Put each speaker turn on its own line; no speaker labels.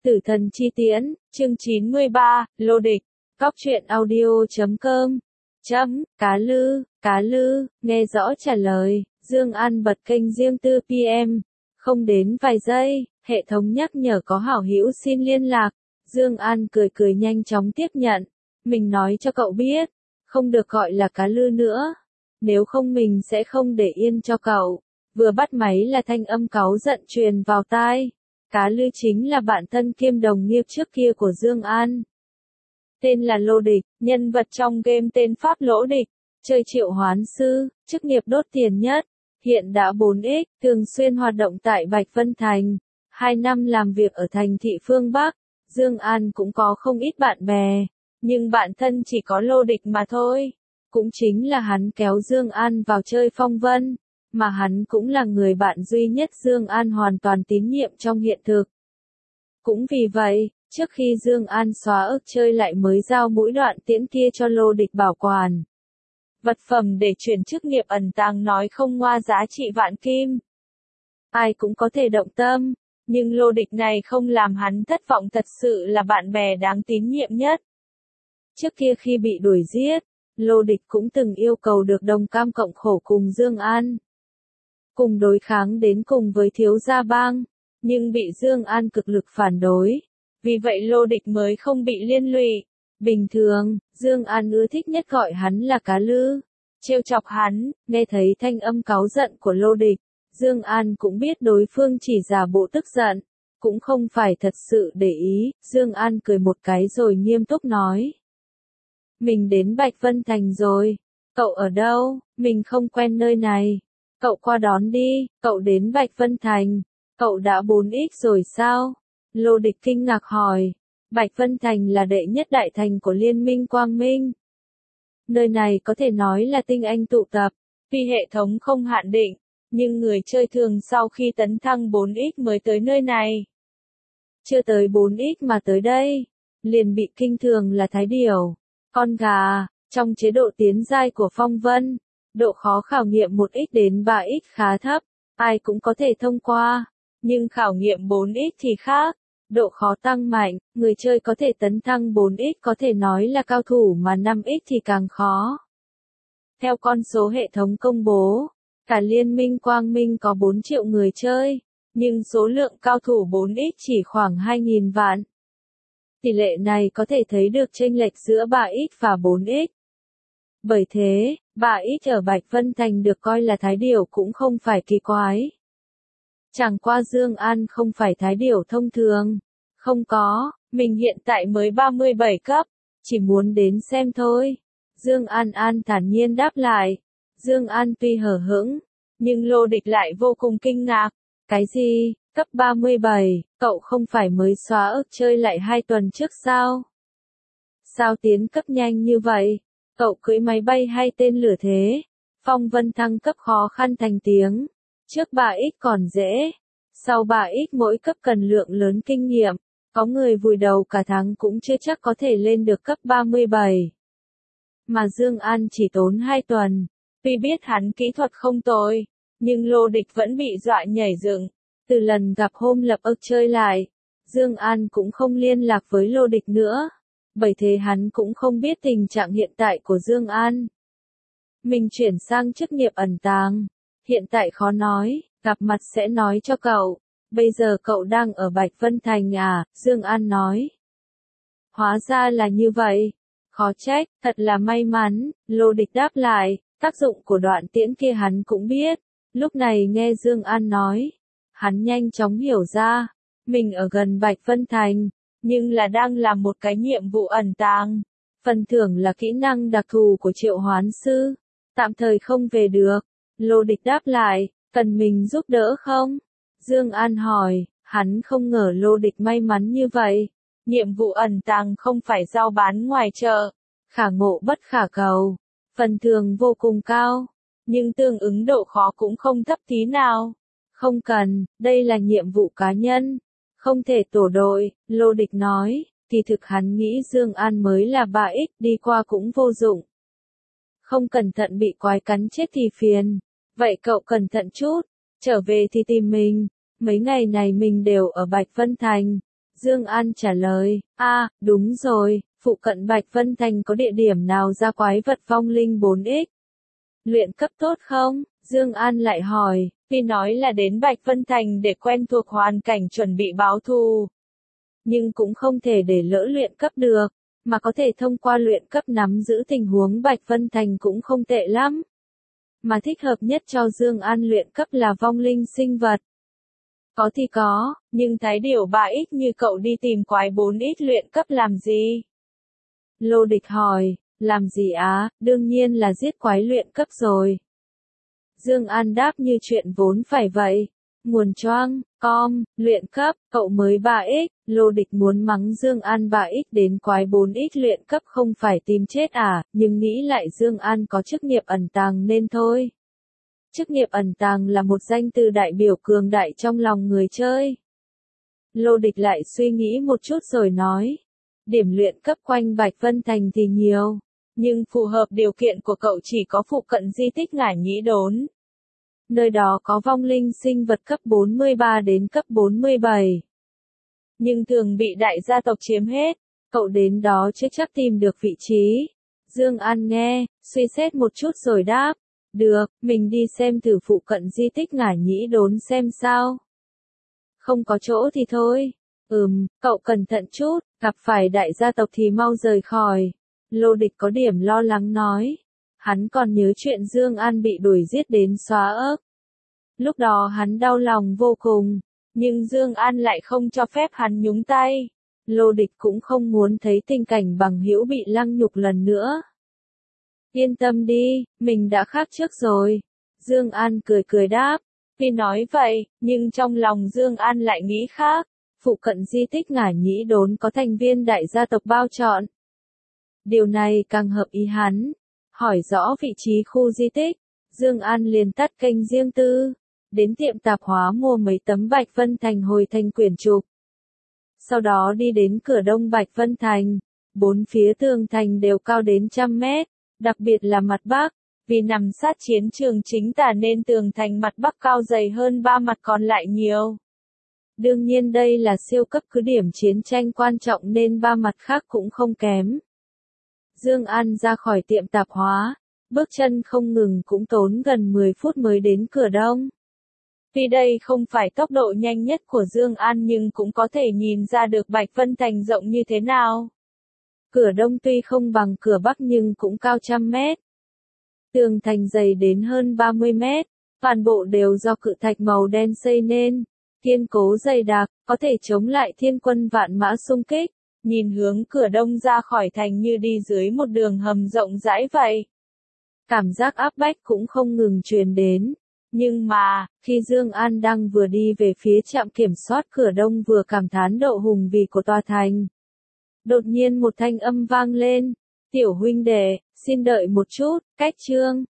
Tử thần chi tiễn, chương 93, Lô Địch, Cóc truyện audio.com. Cá lư, nghe rõ trả lời, Dương An bật kênh riêng tư PM. Không đến vài giây, hệ thống nhắc nhở có hảo hữu xin liên lạc. Dương An cười cười nhanh chóng tiếp nhận. Mình nói cho cậu biết, không được gọi là cá lư nữa. Nếu không mình sẽ không để yên cho cậu. Vừa bắt máy là thanh âm cáu giận truyền vào tai. Cá lư chính là bạn thân kiêm đồng nghiệp trước kia của Dương An. Tên là Lô Địch, nhân vật trong game tên Pháp Lỗ Địch, chơi triệu hoán sư, chức nghiệp đốt tiền nhất, hiện đã 4X, thường xuyên hoạt động tại Bạch Vân Thành, 2 năm làm việc ở thành thị phương Bắc. Dương An cũng có không ít bạn bè, nhưng bạn thân chỉ có Lô Địch mà thôi. Cũng chính là hắn kéo Dương An vào chơi phong vân, mà hắn cũng là người bạn duy nhất Dương An hoàn toàn tín nhiệm trong hiện thực. Cũng vì vậy, trước khi Dương An xóa ức chơi lại mới giao mũi đoạn tiễn kia cho Lô Địch bảo quản. Vật phẩm để chuyển chức nghiệp ẩn tàng nói không ngoa giá trị vạn kim. Ai cũng có thể động tâm, nhưng Lô Địch này không làm hắn thất vọng, thật sự là bạn bè đáng tín nhiệm nhất. Trước kia khi bị đuổi giết, Lô Địch cũng từng yêu cầu được đồng cam cộng khổ cùng Dương An, cùng đối kháng đến cùng với thiếu gia bang, nhưng bị Dương An cực lực phản đối. Vì vậy Lô Địch mới không bị liên lụy. Bình thường, Dương An ưa thích nhất gọi hắn là cá lư, trêu chọc hắn. Nghe thấy thanh âm cáu giận của Lô Địch, Dương An cũng biết đối phương chỉ giả bộ tức giận, cũng không phải thật sự để ý. Dương An cười một cái rồi nghiêm túc nói: "Mình đến Bạch Vân Thành rồi, cậu ở đâu? Mình không quen nơi này. Cậu qua đón đi." "Cậu đến Bạch Vân Thành, cậu đã 4X rồi sao?" Lô Địch kinh ngạc hỏi. Bạch Vân Thành là đệ nhất đại thành của Liên minh Quang Minh. Nơi này có thể nói là tinh anh tụ tập, vì hệ thống không hạn định, nhưng người chơi thường sau khi tấn thăng 4X mới tới nơi này. Chưa tới 4X mà tới đây, liền bị kinh thường là thái điểu, con gà. Trong chế độ tiến giai của Phong Vân, độ khó khảo nghiệm 1X đến 3X khá thấp, ai cũng có thể thông qua, nhưng khảo nghiệm 4X thì khác. Độ khó tăng mạnh, người chơi có thể tấn thăng 4X có thể nói là cao thủ, mà 5X thì càng khó. Theo con số hệ thống công bố, cả Liên minh Quang Minh có 4 triệu người chơi, nhưng số lượng cao thủ 4X chỉ khoảng 2.000 vạn. Tỷ lệ này có thể thấy được chênh lệch giữa 3X và 4X. Bởi thế, 3X ở Bạch Vân Thành được coi là thái điểu cũng không phải kỳ quái. Chẳng qua Dương An không phải thái điểu thông thường. Không có, mình hiện tại mới 37 cấp, chỉ muốn đến xem thôi. Dương An thản nhiên đáp lại. Dương An tuy hờ hững, nhưng Lô Địch lại vô cùng kinh ngạc. Cái gì, cấp 37, cậu không phải mới xóa ức chơi lại 2 tuần trước sao? Sao tiến cấp nhanh như vậy? Cậu cưỡi máy bay hay tên lửa thế? Phong Vân thăng cấp khó khăn thành tiếng. Trước 3X còn dễ, sau 3X mỗi cấp cần lượng lớn kinh nghiệm, có người vùi đầu cả tháng cũng chưa chắc có thể lên được cấp 37. Mà Dương An chỉ tốn 2 tuần, tuy biết hắn kỹ thuật không tồi, nhưng Lô Địch vẫn bị dọa nhảy dựng. Từ lần gặp hôm lập ức chơi lại, Dương An cũng không liên lạc với Lô Địch nữa, bởi thế hắn cũng không biết tình trạng hiện tại của Dương An. Mình chuyển sang chức nghiệp ẩn tàng. Hiện tại khó nói, gặp mặt sẽ nói cho cậu. Bây giờ cậu đang ở Bạch Vân Thành à? Dương An nói. Hóa ra là như vậy. Khó trách, thật là may mắn. Lô Địch đáp lại, tác dụng của đoạn tiễn kia hắn cũng biết. Lúc này nghe Dương An nói, hắn nhanh chóng hiểu ra. Mình ở gần Bạch Vân Thành, nhưng là đang làm một cái nhiệm vụ ẩn tàng. Phần thưởng là kỹ năng đặc thù của triệu hoán sư. Tạm thời không về được. Lô Địch đáp lại, cần mình giúp đỡ không? Dương An hỏi, hắn không ngờ Lô Địch may mắn như vậy. Nhiệm vụ ẩn tàng không phải giao bán ngoài chợ, khả ngộ bất khả cầu, phần thưởng vô cùng cao, nhưng tương ứng độ khó cũng không thấp tí nào. Không cần, đây là nhiệm vụ cá nhân, không thể tổ đội. Lô Địch nói, kỳ thực hắn nghĩ Dương An mới là 3X, đi qua cũng vô dụng. Không cẩn thận bị quái cắn chết thì phiền. Vậy cậu cẩn thận chút, trở về thì tìm mình. Mấy ngày này mình đều ở Bạch Vân Thành. Dương An trả lời, đúng rồi, phụ cận Bạch Vân Thành có địa điểm nào ra quái vật vong linh 4X? Luyện cấp tốt không? Dương An lại hỏi, tuy nói là đến Bạch Vân Thành để quen thuộc hoàn cảnh chuẩn bị báo thù. Nhưng cũng không thể để lỡ luyện cấp được, mà có thể thông qua luyện cấp nắm giữ tình huống Bạch Vân Thành cũng không tệ lắm. Mà thích hợp nhất cho Dương An luyện cấp là vong linh sinh vật. Có thì có, nhưng thái điểu 3X như cậu đi tìm quái 4X luyện cấp làm gì? Lô Địch hỏi, làm gì á, đương nhiên là giết quái luyện cấp rồi. Dương An đáp như chuyện vốn phải vậy. Nguồn choang, luyện cấp, cậu mới 3X, Lô Địch muốn mắng Dương An 3X đến quái 4X luyện cấp không phải tìm chết à, nhưng nghĩ lại Dương An có chức nghiệp ẩn tàng nên thôi. Chức nghiệp ẩn tàng là một danh từ đại biểu cường đại trong lòng người chơi. Lô Địch lại suy nghĩ một chút rồi nói, điểm luyện cấp quanh Bạch Vân Thành thì nhiều, nhưng phù hợp điều kiện của cậu chỉ có phụ cận di tích Ngải Nhĩ Đốn. Nơi đó có vong linh sinh vật cấp 43 đến cấp 47. Nhưng thường bị đại gia tộc chiếm hết, cậu đến đó chưa chắc tìm được vị trí. Dương An nghe, suy xét một chút rồi đáp, được, mình đi xem thử phụ cận di tích Ngải Nhĩ Đốn xem sao. Không có chỗ thì thôi. Cậu cẩn thận chút, gặp phải đại gia tộc thì mau rời khỏi. Lô Địch có điểm lo lắng nói. Hắn còn nhớ chuyện Dương An bị đuổi giết đến xóa ớt. Lúc đó hắn đau lòng vô cùng, nhưng Dương An lại không cho phép hắn nhúng tay. Lô Địch cũng không muốn thấy tình cảnh bằng hữu bị lăng nhục lần nữa. Yên tâm đi, mình đã khác trước rồi. Dương An cười cười đáp. Tuy nói vậy, nhưng trong lòng Dương An lại nghĩ khác. Phụ cận di tích Ngải Nhĩ Đốn có thành viên đại gia tộc bao trọn. Điều này càng hợp ý hắn. Hỏi rõ vị trí khu di tích, Dương An liền tắt kênh riêng tư, đến tiệm tạp hóa mua mấy tấm Bạch Vân Thành hồi thành quyển trục. Sau đó đi đến cửa đông Bạch Vân Thành, bốn phía tường thành đều cao đến 100 mét, đặc biệt là mặt bắc, vì nằm sát chiến trường chính tả nên tường thành mặt bắc cao dày hơn 3 mặt còn lại nhiều. Đương nhiên đây là siêu cấp cứ điểm chiến tranh quan trọng nên 3 mặt khác cũng không kém. Dương An ra khỏi tiệm tạp hóa, bước chân không ngừng cũng tốn gần 10 phút mới đến cửa đông. Tuy đây không phải tốc độ nhanh nhất của Dương An nhưng cũng có thể nhìn ra được Bạch Vân Thành rộng như thế nào. Cửa đông tuy không bằng cửa bắc nhưng cũng cao 100 mét. Tường thành dày đến hơn 30 mét, toàn bộ đều do cự thạch màu đen xây nên, kiên cố dày đặc, có thể chống lại thiên quân vạn mã xung kích. Nhìn hướng cửa đông ra khỏi thành như đi dưới một đường hầm rộng rãi vậy. Cảm giác áp bách cũng không ngừng truyền đến. Nhưng mà, khi Dương An đang vừa đi về phía trạm kiểm soát cửa đông vừa cảm thán độ hùng vĩ của tòa thành. Đột nhiên một thanh âm vang lên. Tiểu huynh đệ, xin đợi một chút, cách chương.